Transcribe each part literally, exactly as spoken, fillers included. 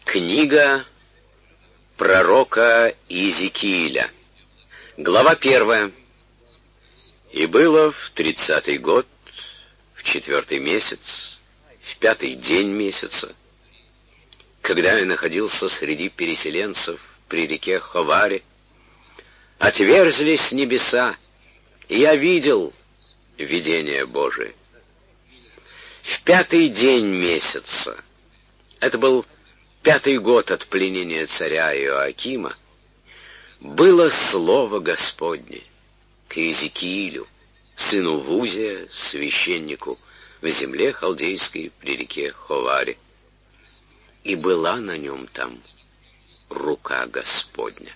Книга пророка Иезекииля. Глава первая. «И было в тридцатый год, в четвертый месяц, в пятый день месяца, когда я находился среди переселенцев при реке Ховаре, отверзлись небеса, и я видел видение Божие. В пятый день месяца, это был пятый год от пленения царя Иоакима, было слово Господне к Иезекиилю, сыну Вузия, священнику, в земле халдейской при реке Ховаре. И была на нем там рука Господня.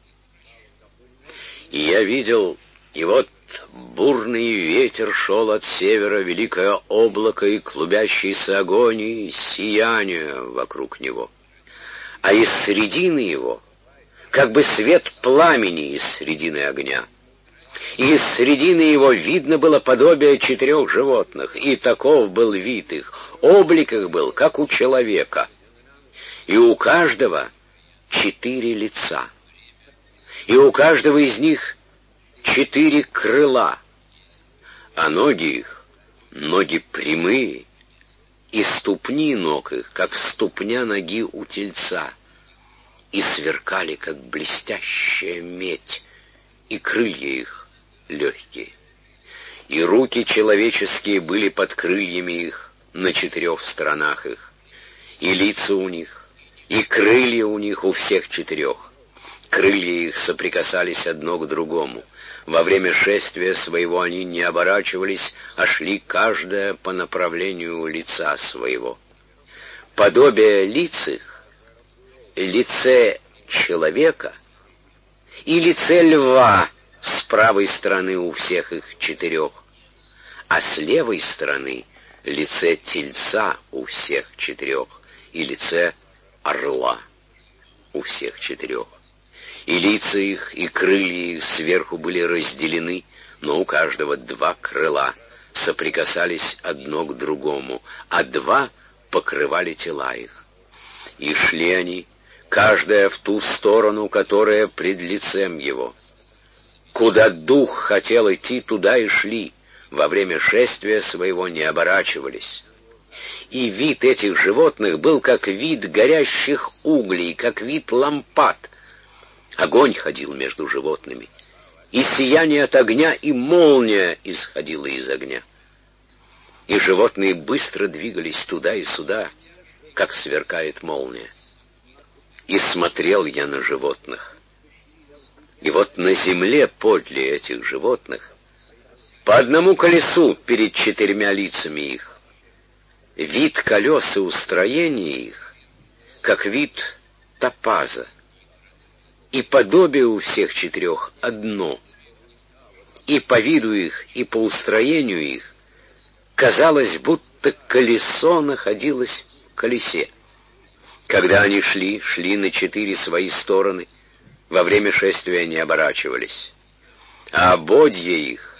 И я видел, и вот бурный ветер шел от севера, великое облако и клубящийся огонь, и сияние вокруг него. А из середины его, как бы свет пламени из середины огня. И из середины его видно было подобие четырех животных, и таков был вид их, облик их был, как у человека. И у каждого четыре лица, и у каждого из них четыре крыла, а ноги их, ноги прямые, и ступни ног их, как ступня ноги у тельца, и сверкали, как блестящая медь, и крылья их легкие. И руки человеческие были под крыльями их на четырех сторонах их, и лица у них, и крылья у них у всех четырех. Крылья их соприкасались одно к другому. Во время шествия своего они не оборачивались, а шли каждое по направлению лица своего. Подобие лиц их, лице человека и лице льва с правой стороны у всех их четырех, а с левой стороны лице тельца у всех четырех и лице орла у всех четырех. И лица их, и крылья их сверху были разделены, но у каждого два крыла соприкасались одно к другому, а два покрывали тела их. И шли они, каждая в ту сторону, которая пред лицем его. Куда дух хотел идти, туда и шли, во время шествия своего не оборачивались. И вид этих животных был как вид горящих углей, как вид лампад. Огонь ходил между животными, и сияние от огня, и молния исходила из огня. И животные быстро двигались туда и сюда, как сверкает молния. И смотрел я на животных. И вот на земле подле этих животных, по одному колесу перед четырьмя лицами их, вид колес и устроение их, как вид топаза, и подобие у всех четырех одно, и по виду их, и по устроению их казалось, будто колесо находилось в колесе. Когда они шли, шли на четыре свои стороны, во время шествия не оборачивались, а ободья их,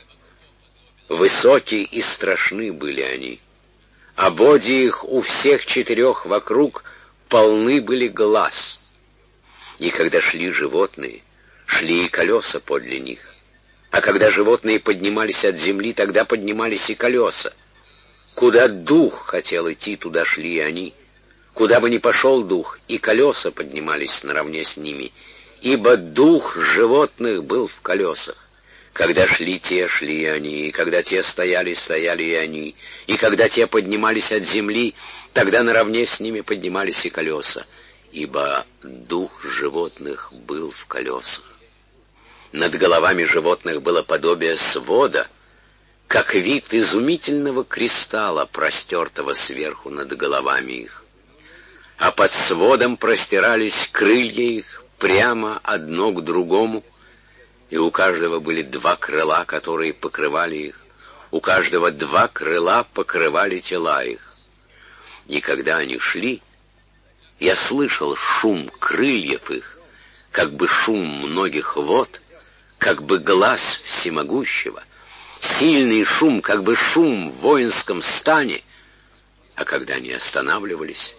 высокие и страшны были они, ободья их у всех четырех вокруг полны были глаз. И когда шли животные, шли и колеса подле них. А когда животные поднимались от земли, тогда поднимались и колеса. Куда дух хотел идти, туда шли они. Куда бы ни пошел дух, и колеса поднимались наравне с ними, ибо дух животных был в колесах. Когда шли те, шли и они, и когда те стояли, стояли и они, и когда те поднимались от земли, тогда наравне с ними поднимались и колеса. Ибо дух животных был в колесах. Над головами животных было подобие свода, как вид изумительного кристалла, простертого сверху над головами их. А под сводом простирались крылья их прямо одно к другому, и у каждого были два крыла, которые покрывали их, у каждого два крыла покрывали тела их. И когда они шли, я слышал шум крыльев их, как бы шум многих вод, как бы глас всемогущего, сильный шум, как бы шум в воинском стане. А когда они останавливались,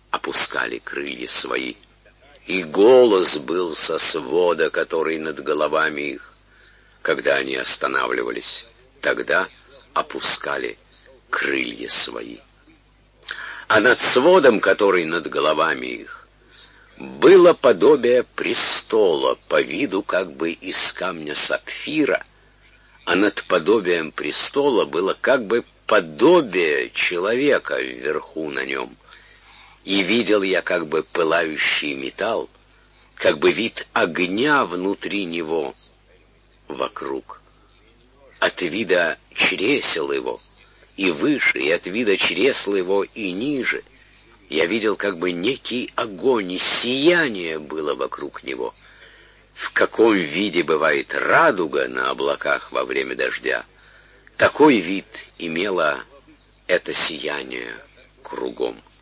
опускали крылья свои. И голос был со свода, который над головами их. Когда они останавливались, тогда опускали крылья свои. А над сводом, который над головами их, было подобие престола, по виду как бы из камня сапфира, а над подобием престола было как бы подобие человека вверху на нем. И видел я как бы пылающий металл, как бы вид огня внутри него, вокруг. От вида чресел его и выше, и от вида чресла его и ниже я видел как бы некий огонь, и сияние было вокруг него. В каком виде бывает радуга на облаках во время дождя, такой вид имело это сияние кругом.